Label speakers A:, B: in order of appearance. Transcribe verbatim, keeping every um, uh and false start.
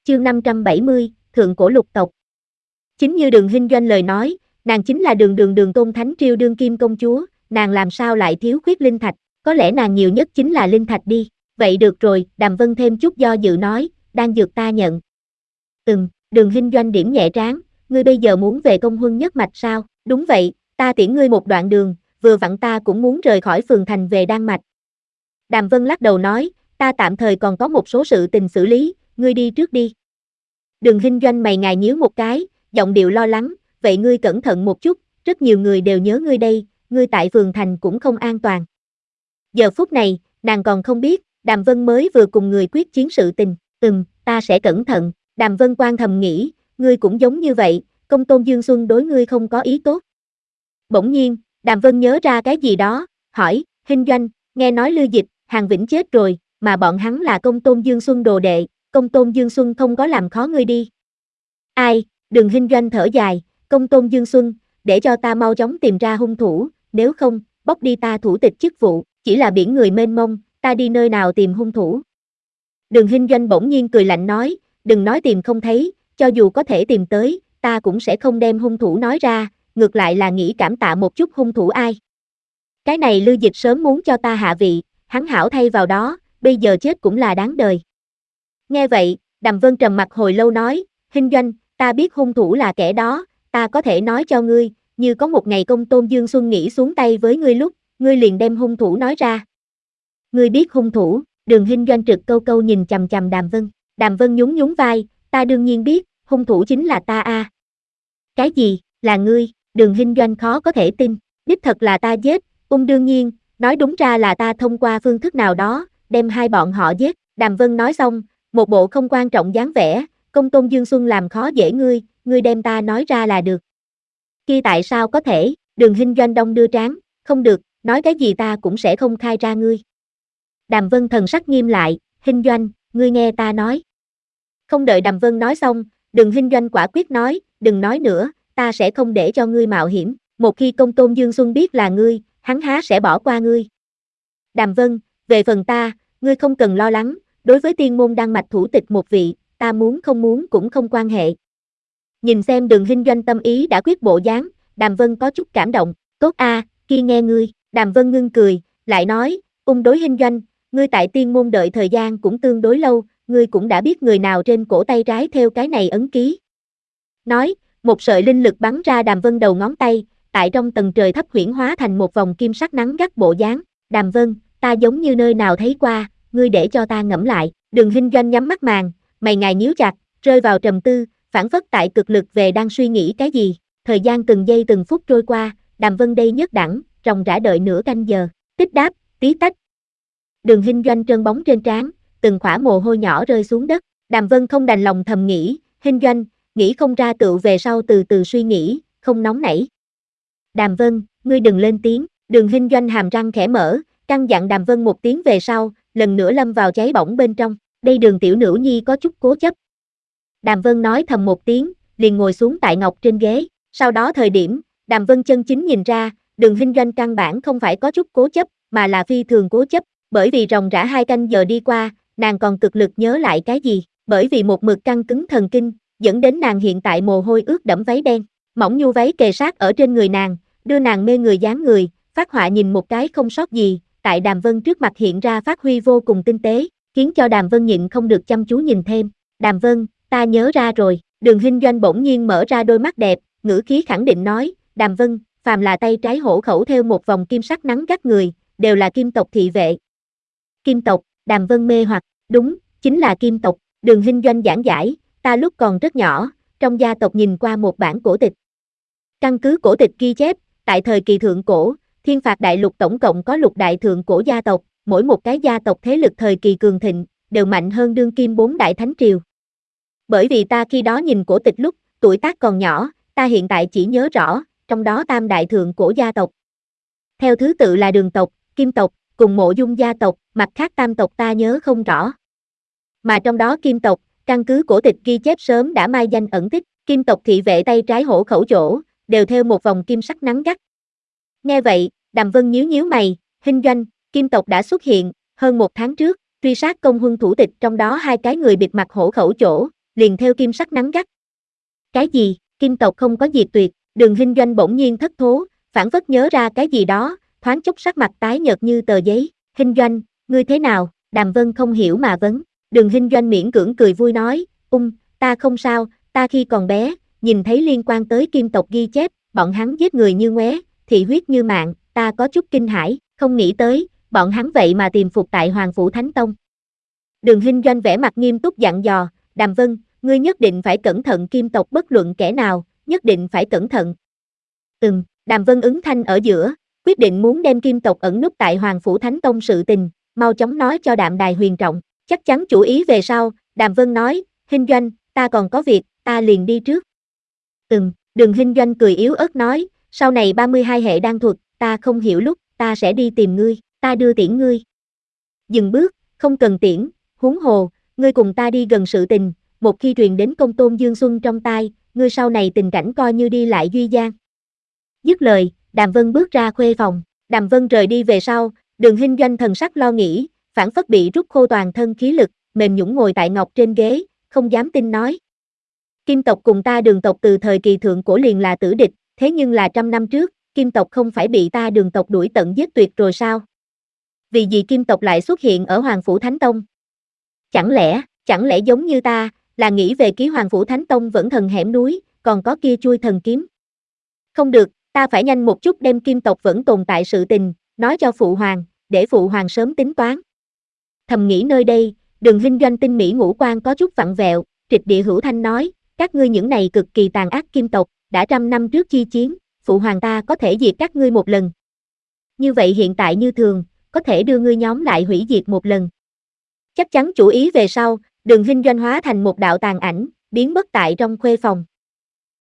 A: chương năm trăm bảy mươi, Thượng Cổ Lục Tộc. Chính như Đường Hinh Doanh lời nói, nàng chính là đường đường đường Tôn Thánh Triều đương kim công chúa, nàng làm sao lại thiếu khuyết linh thạch, có lẽ nàng nhiều nhất chính là linh thạch đi. Vậy được rồi, Đàm Vân thêm chút do dự nói, đan dược ta nhận. Ừm, Đường Hinh Doanh điểm nhẹ trán, ngươi bây giờ muốn về công huân nhất mạch sao? Đúng vậy, ta tiễn ngươi một đoạn đường, vừa vặn ta cũng muốn rời khỏi phường thành về Đan Mạch. Đàm Vân lắc đầu nói, ta tạm thời còn có một số sự tình xử lý, ngươi đi trước đi. Đường Hinh Doanh mày ngài nhíu một cái, giọng điệu lo lắng, vậy ngươi cẩn thận một chút, rất nhiều người đều nhớ ngươi đây, ngươi tại phường thành cũng không an toàn. Giờ phút này, nàng còn không biết, Đàm Vân mới vừa cùng người quyết chiến sự tình, ừm, ta sẽ cẩn thận. Đàm Vân quan thầm nghĩ, ngươi cũng giống như vậy, công tôn Dương Xuân đối ngươi không có ý tốt. Bỗng nhiên, Đàm Vân nhớ ra cái gì đó, hỏi, Hinh Doanh, nghe nói Lưu Dịch, Hàn Vĩnh chết rồi, mà bọn hắn là công tôn Dương Xuân đồ đệ, công tôn Dương Xuân không có làm khó ngươi đi. Ai, Đường Hinh Doanh thở dài, công tôn Dương Xuân, để cho ta mau chóng tìm ra hung thủ, nếu không, bóc đi ta thủ tịch chức vụ, chỉ là biển người mênh mông, ta đi nơi nào tìm hung thủ. Đường Hinh Doanh bỗng nhiên cười lạnh nói, đừng nói tìm không thấy, cho dù có thể tìm tới, ta cũng sẽ không đem hung thủ nói ra, ngược lại là nghĩ cảm tạ một chút hung thủ ai. Cái này Lưu Dịch sớm muốn cho ta hạ vị, hắn hảo thay vào đó, bây giờ chết cũng là đáng đời. Nghe vậy, Đàm Vân trầm mặt hồi lâu nói, Hinh Doanh, ta biết hung thủ là kẻ đó, ta có thể nói cho ngươi, như có một ngày công tôn Dương Xuân nghĩ xuống tay với ngươi lúc, ngươi liền đem hung thủ nói ra. Ngươi biết hung thủ, Đường Hinh Doanh trực câu câu nhìn chằm chằm Đàm Vân, Đàm Vân nhún nhún vai, ta đương nhiên biết, hung thủ chính là ta a. À. Cái gì, là ngươi, Đường Hinh Doanh khó có thể tin, đích thật là ta giết, ung đương nhiên, nói đúng ra là ta thông qua phương thức nào đó, đem hai bọn họ giết, Đàm Vân nói xong, một bộ không quan trọng dáng vẻ, công tôn Dương Xuân làm khó dễ ngươi, ngươi đem ta nói ra là được. Kia tại sao có thể, Đường Hinh Doanh đông đưa trán, không được, nói cái gì ta cũng sẽ không khai ra ngươi. Đàm Vân thần sắc nghiêm lại, Hinh Doanh, ngươi nghe ta nói. Không đợi Đàm Vân nói xong, Đường Hinh Doanh quả quyết nói, đừng nói nữa, ta sẽ không để cho ngươi mạo hiểm, một khi công tôn Dương Xuân biết là ngươi, hắn há sẽ bỏ qua ngươi. Đàm Vân, về phần ta, ngươi không cần lo lắng, đối với tiên môn Đan Mạch thủ tịch một vị, ta muốn không muốn cũng không quan hệ. Nhìn xem Đường Hinh Doanh tâm ý đã quyết bộ dáng, Đàm Vân có chút cảm động, tốt a, à, kia nghe ngươi, Đàm Vân ngưng cười, lại nói, ung đối Hinh Doanh, ngươi tại tiên môn đợi thời gian cũng tương đối lâu, ngươi cũng đã biết người nào trên cổ tay trái theo cái này ấn ký. Nói, một sợi linh lực bắn ra Đàm Vân đầu ngón tay, tại trong tầng trời thấp huyễn hóa thành một vòng kim sắc nắng gắt bộ dáng, Đàm Vân, ta giống như nơi nào thấy qua, ngươi để cho ta ngẫm lại, Đường Hinh Doanh nhắm mắt màn, mày ngài nhíu chặt, rơi vào trầm tư, phản phất tại cực lực về đang suy nghĩ cái gì, thời gian từng giây từng phút trôi qua, Đàm Vân đây nhất đẳng, ròng rã đợi nửa canh giờ, tích đáp, tí tách. Đường Hinh Doanh trơn bóng trên trán, từng khỏa mồ hôi nhỏ rơi xuống đất, Đàm Vân không đành lòng thầm nghĩ, Hinh Doanh, nghĩ không ra tựu về sau từ từ suy nghĩ, không nóng nảy. Đàm Vân, ngươi đừng lên tiếng, Đường Hinh Doanh hàm răng khẽ mở, căn dặn Đàm Vân một tiếng về sau, lần nữa lâm vào cháy bỏng bên trong, đây Đường tiểu nữ nhi có chút cố chấp. Đàm Vân nói thầm một tiếng, liền ngồi xuống tại ngọc trên ghế, sau đó thời điểm, Đàm Vân chân chính nhìn ra, Đường Hinh Doanh căn bản không phải có chút cố chấp, mà là phi thường cố chấp, bởi vì ròng rã hai canh giờ đi qua, nàng còn cực lực nhớ lại cái gì, bởi vì một mực căng cứng thần kinh, dẫn đến nàng hiện tại mồ hôi ướt đẫm váy đen, mỏng nhu váy kề sát ở trên người nàng, đưa nàng mê người dáng người, phát họa nhìn một cái không sót gì, tại Đàm Vân trước mặt hiện ra phát huy vô cùng tinh tế, khiến cho Đàm Vân nhịn không được chăm chú nhìn thêm. Đàm Vân, ta nhớ ra rồi, Đường Hinh Doanh bỗng nhiên mở ra đôi mắt đẹp, ngữ khí khẳng định nói, Đàm Vân, phàm là tay trái hổ khẩu theo một vòng kim sắc nắng gắt người, đều là kim tộc thị vệ. Kim tộc, Đàm Vân mê hoặc, đúng, chính là kim tộc, Đường Hinh Doanh giảng giải, ta lúc còn rất nhỏ, trong gia tộc nhìn qua một bản cổ tịch. Căn cứ cổ tịch ghi chép, tại thời kỳ thượng cổ, Thiên Phạt Đại Lục tổng cộng có lục đại thượng cổ gia tộc, mỗi một cái gia tộc thế lực thời kỳ cường thịnh, đều mạnh hơn đương kim bốn đại thánh triều. Bởi vì ta khi đó nhìn cổ tịch lúc, tuổi tác còn nhỏ, ta hiện tại chỉ nhớ rõ, trong đó tam đại thượng cổ gia tộc. Theo thứ tự là Đường tộc, Kim tộc, cùng Mộ Dung gia tộc, mặt khác tam tộc ta nhớ không rõ. Mà trong đó Kim tộc, căn cứ cổ tịch ghi chép sớm đã mai danh ẩn tích, Kim tộc thị vệ tay trái hổ khẩu chỗ, đều theo một vòng kim sắc nắng gắt. Nghe vậy, Đàm Vân nhíu nhíu mày, Hinh Doanh, Kim tộc đã xuất hiện, hơn một tháng trước, truy sát công huân thủ tịch trong đó hai cái người bịt mặt hổ khẩu chỗ, liền theo kim sắc nắng gắt. Cái gì, kim tộc không có diệt tuyệt, Đường Hinh Doanh bỗng nhiên thất thố, phảng phất nhớ ra cái gì đó, thoáng chốc sắc mặt tái nhợt như tờ giấy. Hinh Doanh, ngươi thế nào? Đàm Vân không hiểu mà vấn. Đường Hinh Doanh miễn cưỡng cười vui nói, ung, ta không sao, ta khi còn bé, nhìn thấy liên quan tới kim tộc ghi chép, bọn hắn giết người như ngoé, thị huyết như mạng, ta có chút kinh hãi, không nghĩ tới, bọn hắn vậy mà tìm phục tại Hoàng Phủ Thánh Tông. Đường Hinh Doanh vẻ mặt nghiêm túc dặn dò, Đàm Vân, ngươi nhất định phải cẩn thận kim tộc bất luận kẻ nào, nhất định phải cẩn thận. Ừm, Đàm Vân ứng thanh ở giữa, quyết định muốn đem kim tộc ẩn núp tại Hoàng Phủ Thánh Tông sự tình, mau chóng nói cho Đạm Đài Huyền Trọng, chắc chắn chủ ý về sau, Đàm Vân nói, Hinh Doanh, ta còn có việc, ta liền đi trước. Ừm, Đường Hinh Doanh cười yếu ớt nói, sau này ba mươi hai hệ đan thuật, ta không hiểu lúc, ta sẽ đi tìm ngươi, ta đưa tiễn ngươi. Dừng bước, không cần tiễn, huống hồ, ngươi cùng ta đi gần sự tình, một khi truyền đến công tôn Dương Xuân trong tai, ngươi sau này tình cảnh coi như đi lại duy gian. Dứt lời, Đàm Vân bước ra khuê phòng, Đàm Vân rời đi về sau, Đường Hinh Doanh thần sắc lo nghĩ, phản phất bị rút khô toàn thân khí lực, mềm nhũn ngồi tại ngọc trên ghế, không dám tin nói. Kim tộc cùng ta Đường tộc từ thời kỳ thượng cổ liền là tử địch, thế nhưng là trăm năm trước, Kim tộc không phải bị ta Đường tộc đuổi tận giết tuyệt rồi sao? Vì gì Kim tộc lại xuất hiện ở Hoàng Phủ Thánh Tông? Chẳng lẽ, chẳng lẽ giống như ta, là nghĩ về ký Hoàng Phủ Thánh Tông vẫn thần hẻm núi, còn có kia chui thần kiếm? Không được, ta phải nhanh một chút đem Kim tộc vẫn tồn tại sự tình, nói cho Phụ Hoàng, để Phụ Hoàng sớm tính toán. Thầm nghĩ nơi đây, Đường Hinh Doanh tinh mỹ ngũ quan có chút vặn vẹo, trịch địa hữu thanh nói, các ngươi những này cực kỳ tàn ác Kim tộc, đã trăm năm trước chi chiến, Phụ Hoàng ta có thể diệt các ngươi một lần. Như vậy hiện tại như thường, có thể đưa ngươi nhóm lại hủy diệt một lần. Chắc chắn chủ ý về sau, Đường Hinh Doanh hóa thành một đạo tàn ảnh, biến mất tại trong khuê phòng.